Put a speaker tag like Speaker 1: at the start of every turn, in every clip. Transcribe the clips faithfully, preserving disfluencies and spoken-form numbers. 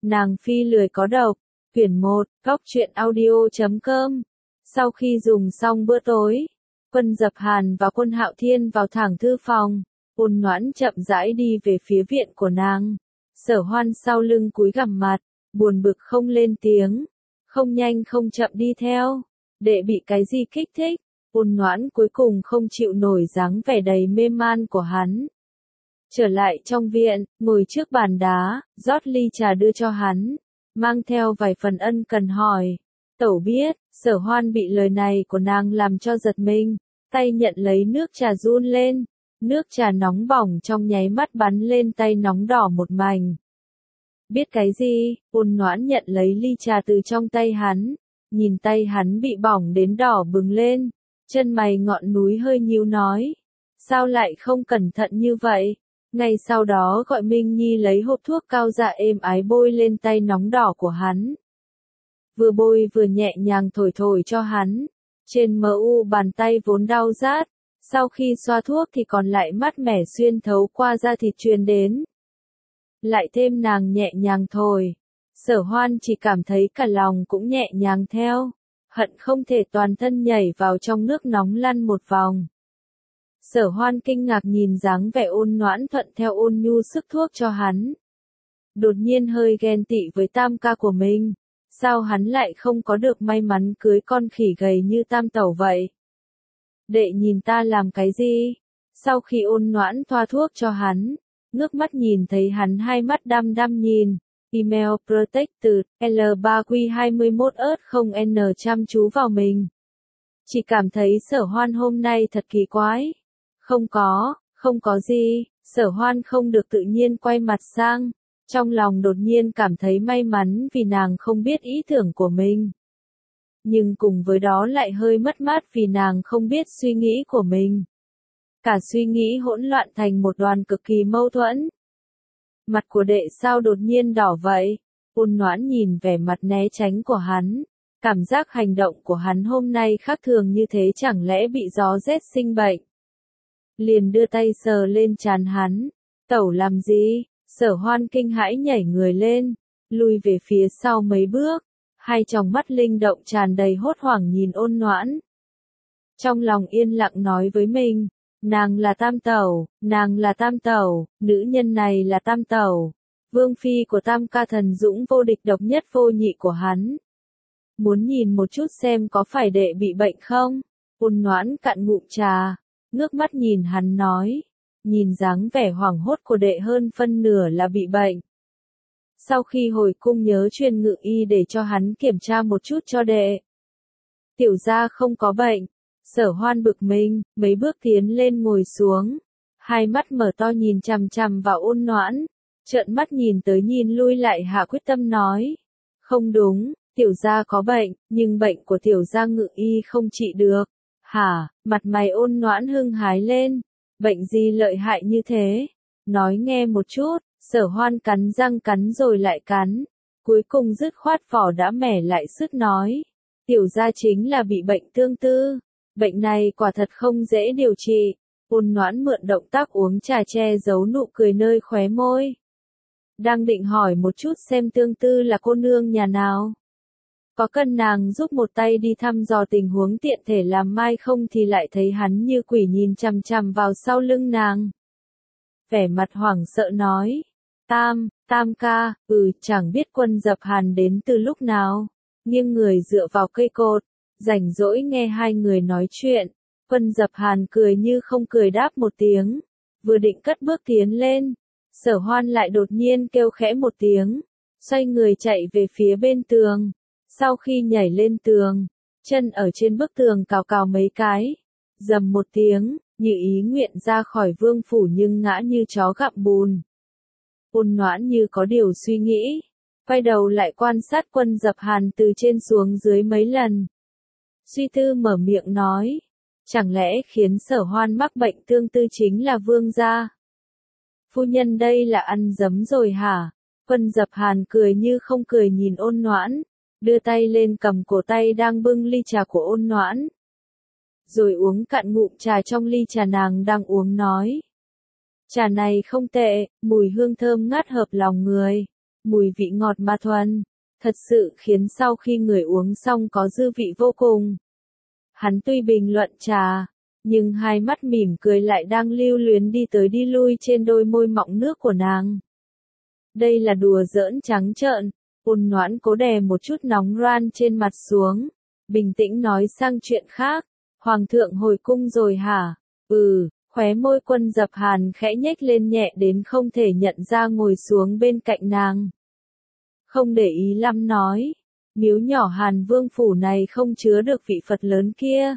Speaker 1: Nàng phi lười có độc. Quyển một, góc truyện audio chấm com. Sau khi dùng xong bữa tối, Quân Dập Hàn và Quân Hạo Thiên vào thẳng thư phòng, Ôn Noãn chậm rãi đi về phía viện của nàng. Sở Hoan sau lưng cúi gằm mặt, buồn bực không lên tiếng, không nhanh không chậm đi theo. Đệ bị cái gì kích thích? Ôn Noãn cuối cùng không chịu nổi dáng vẻ đầy mê man của hắn. Trở lại trong viện, ngồi trước bàn đá, rót ly trà đưa cho hắn, mang theo vài phần ân cần hỏi. Tẩu biết, Sở Hoan bị lời này của nàng làm cho giật mình, tay nhận lấy nước trà run lên, nước trà nóng bỏng trong nháy mắt bắn lên tay nóng đỏ một mảnh. Biết cái gì? Ôn Noãn nhận lấy ly trà từ trong tay hắn, nhìn tay hắn bị bỏng đến đỏ bừng lên, chân mày ngọn núi hơi nhíu nói. Sao lại không cẩn thận như vậy? Ngay sau đó gọi Minh Nhi lấy hộp thuốc cao dạ êm ái bôi lên tay nóng đỏ của hắn. Vừa bôi vừa nhẹ nhàng thổi thổi cho hắn, trên mờ u bàn tay vốn đau rát, sau khi xoa thuốc thì còn lại mát mẻ xuyên thấu qua da thịt truyền đến. Lại thêm nàng nhẹ nhàng thổi, Sở Hoan chỉ cảm thấy cả lòng cũng nhẹ nhàng theo, hận không thể toàn thân nhảy vào trong nước nóng lăn một vòng. Sở Hoan kinh ngạc nhìn dáng vẻ Ôn Noãn thuận theo ôn nhu sức thuốc cho hắn. Đột nhiên hơi ghen tị với tam ca của mình, sao hắn lại không có được may mắn cưới con khỉ gầy như tam tẩu vậy? Đệ nhìn ta làm cái gì? Sau khi Ôn Noãn thoa thuốc cho hắn, ngước mắt nhìn thấy hắn hai mắt đăm đăm nhìn, email protected, L ba Q hai mốt ớt không N chăm chú vào mình. Chỉ cảm thấy Sở Hoan hôm nay thật kỳ quái. Không có, không có gì, Sở Hoan không được tự nhiên quay mặt sang, trong lòng đột nhiên cảm thấy may mắn vì nàng không biết ý tưởng của mình. Nhưng cùng với đó lại hơi mất mát vì nàng không biết suy nghĩ của mình. Cả suy nghĩ hỗn loạn thành một đoàn cực kỳ mâu thuẫn. Mặt của đệ sao đột nhiên đỏ vậy? Ôn Noãn nhìn vẻ mặt né tránh của hắn, cảm giác hành động của hắn hôm nay khác thường như thế chẳng lẽ bị gió rét sinh bệnh. Liền đưa tay sờ lên trán hắn. Tẩu làm gì? Sở Hoan kinh hãi nhảy người lên, lùi về phía sau mấy bước, hai tròng mắt linh động tràn đầy hốt hoảng nhìn Ôn Noãn. Trong lòng yên lặng nói với mình, nàng là tam tẩu, nàng là tam tẩu, nữ nhân này là tam tẩu, vương phi của tam ca thần dũng vô địch độc nhất vô nhị của hắn. Muốn nhìn một chút xem có phải đệ bị bệnh không? Ôn Noãn cạn ngụm trà, ngước mắt nhìn hắn nói, nhìn dáng vẻ hoảng hốt của đệ hơn phân nửa là bị bệnh. Sau khi hồi cung nhớ truyền ngự y để cho hắn kiểm tra một chút cho đệ. Tiểu gia không có bệnh. Sở Hoan bực mình, mấy bước tiến lên ngồi xuống, hai mắt mở to nhìn chằm chằm vào Ôn Noãn, trợn mắt nhìn tới nhìn lui lại hạ quyết tâm nói. Không đúng, tiểu gia có bệnh, nhưng bệnh của tiểu gia ngự y không trị được. Hả? Mặt mày Ôn Noãn hưng hái lên. Bệnh gì lợi hại như thế? Nói nghe một chút. Sở Hoan cắn răng cắn rồi lại cắn, cuối cùng dứt khoát vỏ đã mẻ lại sức nói. Tiểu gia chính là bị bệnh tương tư. Bệnh này quả thật không dễ điều trị. Ôn Noãn mượn động tác uống trà che giấu nụ cười nơi khóe môi. Đang định hỏi một chút xem tương tư là cô nương nhà nào. Có cần nàng giúp một tay đi thăm dò tình huống tiện thể làm mai không thì lại thấy hắn như quỷ nhìn chằm chằm vào sau lưng nàng. Vẻ mặt hoảng sợ nói. Tam, tam ca, ừ chẳng biết Quân Dập Hàn đến từ lúc nào. Nghiêng người dựa vào cây cột, rảnh rỗi nghe hai người nói chuyện. Quân Dập Hàn cười như không cười đáp một tiếng. Vừa định cất bước tiến lên, Sở Hoan lại đột nhiên kêu khẽ một tiếng, xoay người chạy về phía bên tường. Sau khi nhảy lên tường, chân ở trên bức tường cào cào mấy cái, dầm một tiếng, như ý nguyện ra khỏi vương phủ nhưng ngã như chó gặm bùn. Ôn Noãn như có điều suy nghĩ, quay đầu lại quan sát Quân Dập Hàn từ trên xuống dưới mấy lần. Suy tư mở miệng nói, chẳng lẽ khiến Sở Hoan mắc bệnh tương tư chính là vương gia? Phu nhân đây là ăn dấm rồi hả? Quân Dập Hàn cười như không cười nhìn Ôn Noãn, đưa tay lên cầm cổ tay đang bưng ly trà của Ôn Noãn. Rồi uống cạn ngụm trà trong ly trà nàng đang uống nói. Trà này không tệ, mùi hương thơm ngát hợp lòng người. mùi vị ngọt mà thuần, thật sự khiến sau khi người uống xong có dư vị vô cùng. Hắn tuy bình luận trà, nhưng hai mắt mỉm cười lại đang lưu luyến đi tới đi lui trên đôi môi mọng nước của nàng. Đây là đùa giỡn trắng trợn, Ôn Noãn cố đè một chút nóng ran trên mặt xuống, bình tĩnh nói sang chuyện khác, Hoàng thượng hồi cung rồi hả? Ừ, khóe môi Quân Dập Hàn khẽ nhếch lên nhẹ đến không thể nhận ra ngồi xuống bên cạnh nàng. Không để ý lắm nói, miếu nhỏ Hàn Vương phủ này không chứa được vị Phật lớn kia.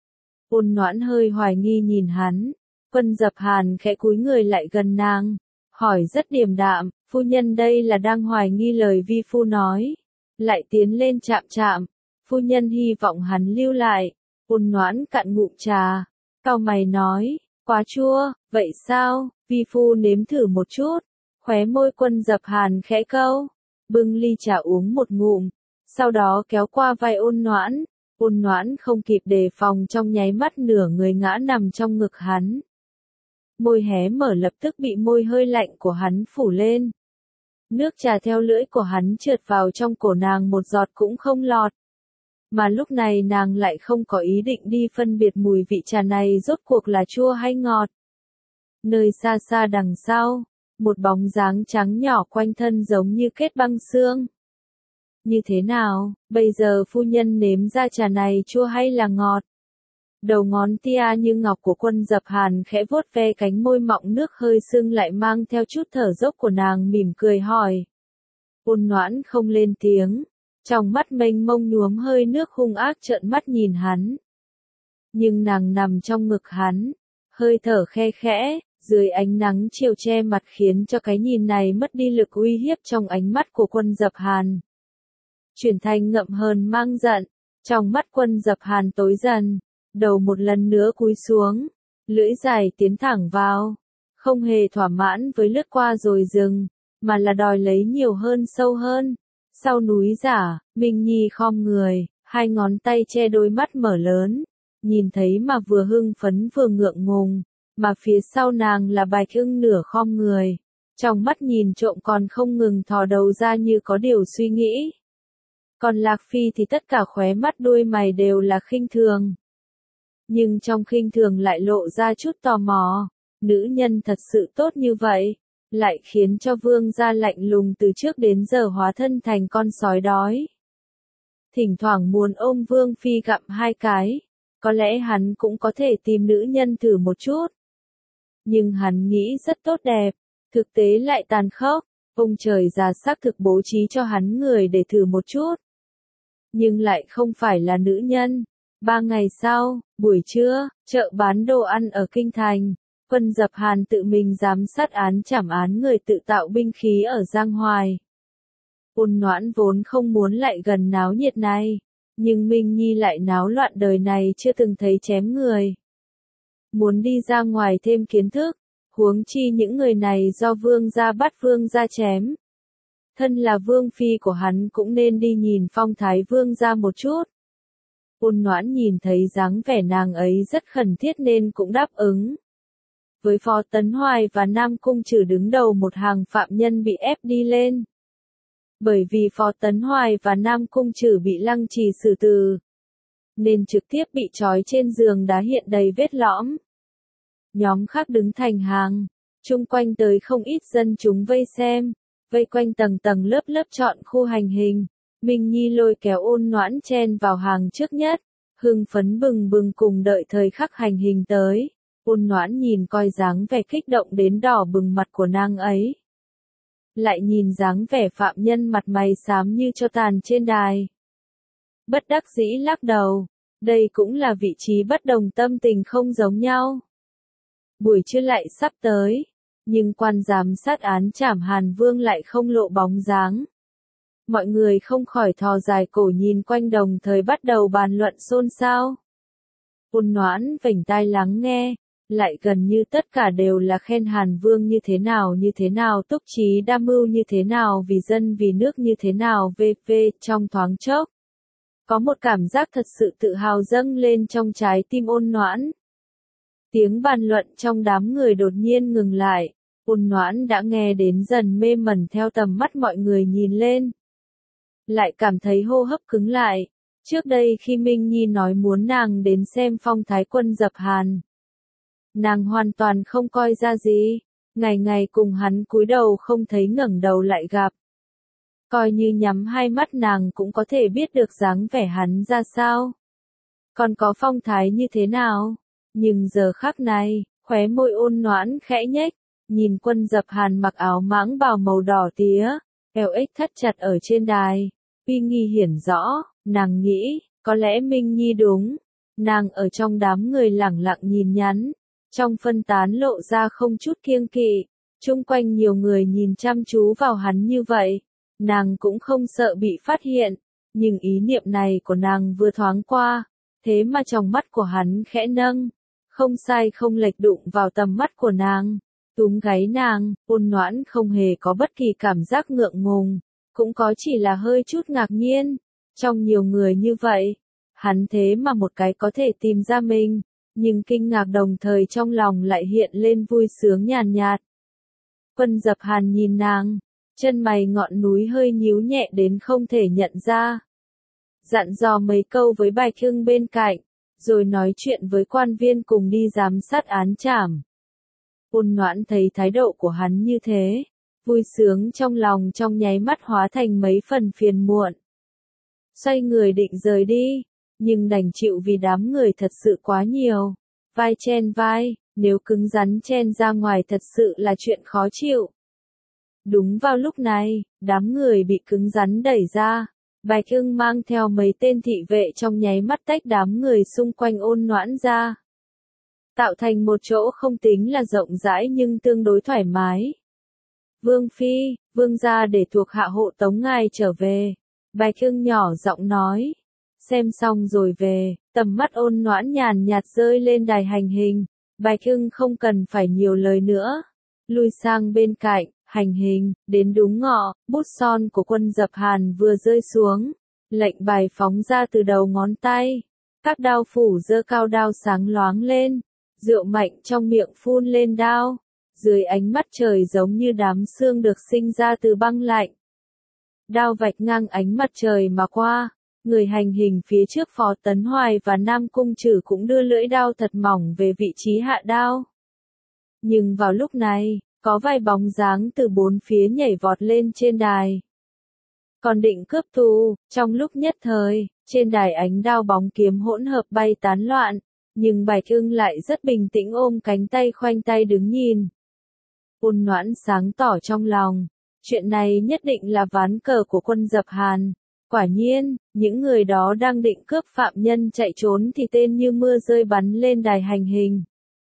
Speaker 1: Ôn Noãn hơi hoài nghi nhìn hắn, Quân Dập Hàn khẽ cúi người lại gần nàng, hỏi rất điềm đạm, phu nhân đây là đang hoài nghi lời vi phu nói, lại tiến lên chạm chạm, phu nhân hy vọng hắn lưu lại. Ôn Noãn cạn ngụm trà, cau mày nói, quá chua, vậy sao, vi phu nếm thử một chút, khóe môi Quân Dập Hàn khẽ câu, bưng ly trà uống một ngụm, sau đó kéo qua vai Ôn Noãn. Ôn Noãn không kịp đề phòng trong nháy mắt nửa người ngã nằm trong ngực hắn. Môi hé mở lập tức bị môi hơi lạnh của hắn phủ lên. Nước trà theo lưỡi của hắn trượt vào trong cổ nàng một giọt cũng không lọt. Mà lúc này nàng lại không có ý định đi phân biệt mùi vị trà này rốt cuộc là chua hay ngọt. Nơi xa xa đằng sau, một bóng dáng trắng nhỏ quanh thân giống như kết băng xương. Như thế nào, bây giờ phu nhân nếm ra trà này chua hay là ngọt? Đầu ngón tia như ngọc của Quân Dập Hàn khẽ vuốt ve cánh môi mọng nước hơi sưng lại mang theo chút thở dốc của nàng mỉm cười hỏi. Ôn Noãn không lên tiếng, trong mắt mênh mông nhuốm hơi nước hung ác trợn mắt nhìn hắn. Nhưng nàng nằm trong ngực hắn, hơi thở khe khẽ, dưới ánh nắng chiều che mặt khiến cho cái nhìn này mất đi lực uy hiếp trong ánh mắt của Quân Dập Hàn. Chuyển thành ngậm hờn mang giận, trong mắt Quân Dập Hàn tối dần, đầu một lần nữa cúi xuống, lưỡi dài tiến thẳng vào, không hề thỏa mãn với lướt qua rồi dừng, mà là đòi lấy nhiều hơn sâu hơn. Sau núi giả, Minh Nhi khom người, hai ngón tay che đôi mắt mở lớn, nhìn thấy mà vừa hưng phấn vừa ngượng ngùng, mà phía sau nàng là Bạch Ưng nửa khom người, trong mắt nhìn trộm còn không ngừng thò đầu ra như có điều suy nghĩ. Còn Lạc Phi thì tất cả khóe mắt đuôi mày đều là khinh thường. Nhưng trong khinh thường lại lộ ra chút tò mò, nữ nhân thật sự tốt như vậy, lại khiến cho vương gia lạnh lùng từ trước đến giờ hóa thân thành con sói đói. Thỉnh thoảng muốn ôm vương phi gặm hai cái, có lẽ hắn cũng có thể tìm nữ nhân thử một chút. Nhưng hắn nghĩ rất tốt đẹp, thực tế lại tàn khốc, ông trời già xác thực bố trí cho hắn người để thử một chút. Nhưng lại không phải là nữ nhân. Ba ngày sau, buổi trưa, chợ bán đồ ăn ở Kinh Thành, Quân Dập Hàn tự mình giám sát án trảm án người tự tạo binh khí ở Giang Hoài. Ôn Noãn vốn không muốn lại gần náo nhiệt này, nhưng Minh Nhi lại náo loạn đời này chưa từng thấy chém người. Muốn đi ra ngoài thêm kiến thức, huống chi những người này do vương gia bắt vương gia chém. Thân là vương phi của hắn cũng nên đi nhìn phong thái vương gia một chút. Ôn Noãn nhìn thấy dáng vẻ nàng ấy rất khẩn thiết nên cũng đáp ứng. Với Phó Tấn Hoài và Nam Cung Trử đứng đầu một hàng phạm nhân bị ép đi lên. Bởi vì Phó Tấn Hoài và Nam Cung Trử bị lăng trì xử tử, nên trực tiếp bị trói trên giường đá hiện đầy vết lõm. Nhóm khác đứng thành hàng, chung quanh tới không ít dân chúng vây xem, vây quanh tầng tầng lớp lớp chọn khu hành hình. Minh Nhi lôi kéo Ôn Noãn chen vào hàng trước nhất, hưng phấn bừng bừng cùng đợi thời khắc hành hình tới. Ôn Noãn nhìn coi dáng vẻ kích động đến đỏ bừng mặt của nàng ấy. Lại nhìn dáng vẻ phạm nhân mặt mày xám như cho tàn trên đài. Bất đắc dĩ lắc đầu, đây cũng là vị trí bất đồng tâm tình không giống nhau. Buổi trưa lại sắp tới, nhưng quan giám sát án trảm Hàn Vương lại không lộ bóng dáng. Mọi người không khỏi thò dài cổ nhìn quanh đồng thời bắt đầu bàn luận xôn xao. Ôn Noãn vểnh tai lắng nghe, lại gần như tất cả đều là khen Hàn Vương như thế nào như thế nào, túc trí đa mưu như thế nào, vì dân vì nước như thế nào, vv trong thoáng chốc. Có một cảm giác thật sự tự hào dâng lên trong trái tim Ôn Noãn. Tiếng bàn luận trong đám người đột nhiên ngừng lại, Ôn Noãn đã nghe đến dần mê mẩn theo tầm mắt mọi người nhìn lên. Lại cảm thấy hô hấp cứng lại. Trước đây khi Minh Nhi nói muốn nàng đến xem phong thái quân Dập Hàn, nàng hoàn toàn không coi ra gì, ngày ngày cùng hắn cúi đầu không thấy ngẩng đầu lại gặp. Coi như nhắm hai mắt nàng cũng có thể biết được dáng vẻ hắn ra sao. Còn có phong thái như thế nào. Nhưng giờ khắc này, khóe môi Ôn Noãn khẽ nhếch, nhìn quân Dập Hàn mặc áo mãng bào màu đỏ tía, eo ếch thắt chặt ở trên đài, uy nghi hiển rõ, nàng nghĩ, có lẽ Minh Nhi đúng. Nàng ở trong đám người lẳng lặng nhìn nhắn, trong phân tán lộ ra không chút kiêng kỵ, chung quanh nhiều người nhìn chăm chú vào hắn như vậy, nàng cũng không sợ bị phát hiện, nhưng ý niệm này của nàng vừa thoáng qua, thế mà trong mắt của hắn khẽ nâng, không sai không lệch đụng vào tầm mắt của nàng, túm gáy nàng. Ôn Noãn không hề có bất kỳ cảm giác ngượng ngùng, cũng có chỉ là hơi chút ngạc nhiên, trong nhiều người như vậy, hắn thế mà một cái có thể tìm ra mình, nhưng kinh ngạc đồng thời trong lòng lại hiện lên vui sướng nhàn nhạt. Quân Dập Hàn nhìn nàng, chân mày ngọn núi hơi nhíu nhẹ đến không thể nhận ra. Dặn dò mấy câu với Bạch Hưng bên cạnh, rồi nói chuyện với quan viên cùng đi giám sát án trảm. Ôn Noãn thấy thái độ của hắn như thế, vui sướng trong lòng trong nháy mắt hóa thành mấy phần phiền muộn. Xoay người định rời đi, nhưng đành chịu vì đám người thật sự quá nhiều. Vai chen vai, nếu cứng rắn chen ra ngoài thật sự là chuyện khó chịu. Đúng vào lúc này, đám người bị cứng rắn đẩy ra. Bạch Hưng mang theo mấy tên thị vệ trong nháy mắt tách đám người xung quanh Ôn Noãn ra, tạo thành một chỗ không tính là rộng rãi nhưng tương đối thoải mái. Vương Phi, Vương gia để thuộc hạ hộ tống ngài trở về. Bạch Hưng nhỏ giọng nói. Xem xong rồi về, tầm mắt Ôn Noãn nhàn nhạt rơi lên đài hành hình. Bạch Hưng không cần phải nhiều lời nữa. Lui sang bên cạnh, hành hình, đến đúng ngọ, bút son của quân Dập Hàn vừa rơi xuống. Lệnh bài phóng ra từ đầu ngón tay. Các đao phủ giơ cao đao sáng loáng lên. Rượu mạnh trong miệng phun lên đao. Dưới ánh mắt trời giống như đám sương được sinh ra từ băng lạnh. Đao vạch ngang ánh mặt trời mà qua. Người hành hình phía trước Phó Tấn Hoài và Nam Cung Trử cũng đưa lưỡi đao thật mỏng về vị trí hạ đao. Nhưng vào lúc này, có vài bóng dáng từ bốn phía nhảy vọt lên trên đài. Còn định cướp tù, trong lúc nhất thời, trên đài ánh đao bóng kiếm hỗn hợp bay tán loạn, nhưng Bạch Hưng lại rất bình tĩnh ôm cánh tay khoanh tay đứng nhìn. Ôn Noãn sáng tỏ trong lòng, chuyện này nhất định là ván cờ của quân Dập Hàn. Quả nhiên, những người đó đang định cướp phạm nhân chạy trốn thì tên như mưa rơi bắn lên đài hành hình.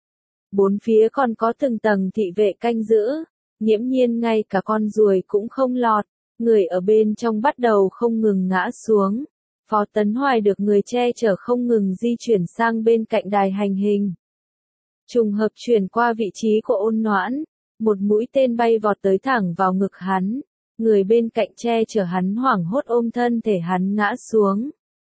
Speaker 1: Bốn phía còn có từng tầng thị vệ canh giữ, nghiễm nhiên ngay cả con ruồi cũng không lọt, người ở bên trong bắt đầu không ngừng ngã xuống. Phó Tấn Hoài được người che chở không ngừng di chuyển sang bên cạnh đài hành hình. Trùng hợp chuyển qua vị trí của Ôn Noãn, một mũi tên bay vọt tới thẳng vào ngực hắn. Người bên cạnh che chở hắn hoảng hốt ôm thân thể hắn ngã xuống.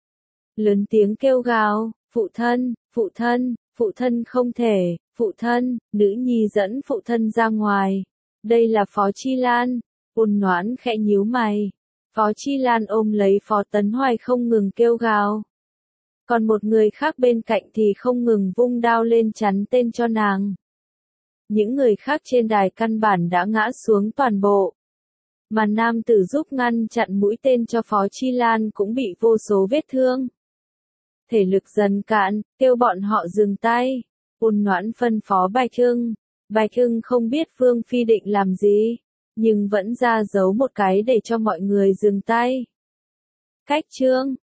Speaker 1: Lớn tiếng kêu gào, phụ thân, phụ thân, phụ thân không thể, phụ thân, nữ nhi dẫn phụ thân ra ngoài. Đây là Phó Chi Lan. Ôn Noãn khẽ nhíu mày. Phó Chi Lan ôm lấy Phó Tấn Hoài không ngừng kêu gào. Còn một người khác bên cạnh thì không ngừng vung đao lên chắn tên cho nàng. Những người khác trên đài căn bản đã ngã xuống toàn bộ. Mà nam tử giúp ngăn chặn mũi tên cho Phó Chi Lan cũng bị vô số vết thương. Thể lực dần cạn, kêu bọn họ dừng tay. Ôn Noãn phân phó Bạch Hưng. Bạch Hưng không biết Vương Phi định làm gì, nhưng vẫn ra dấu một cái để cho mọi người dừng tay. Cách chương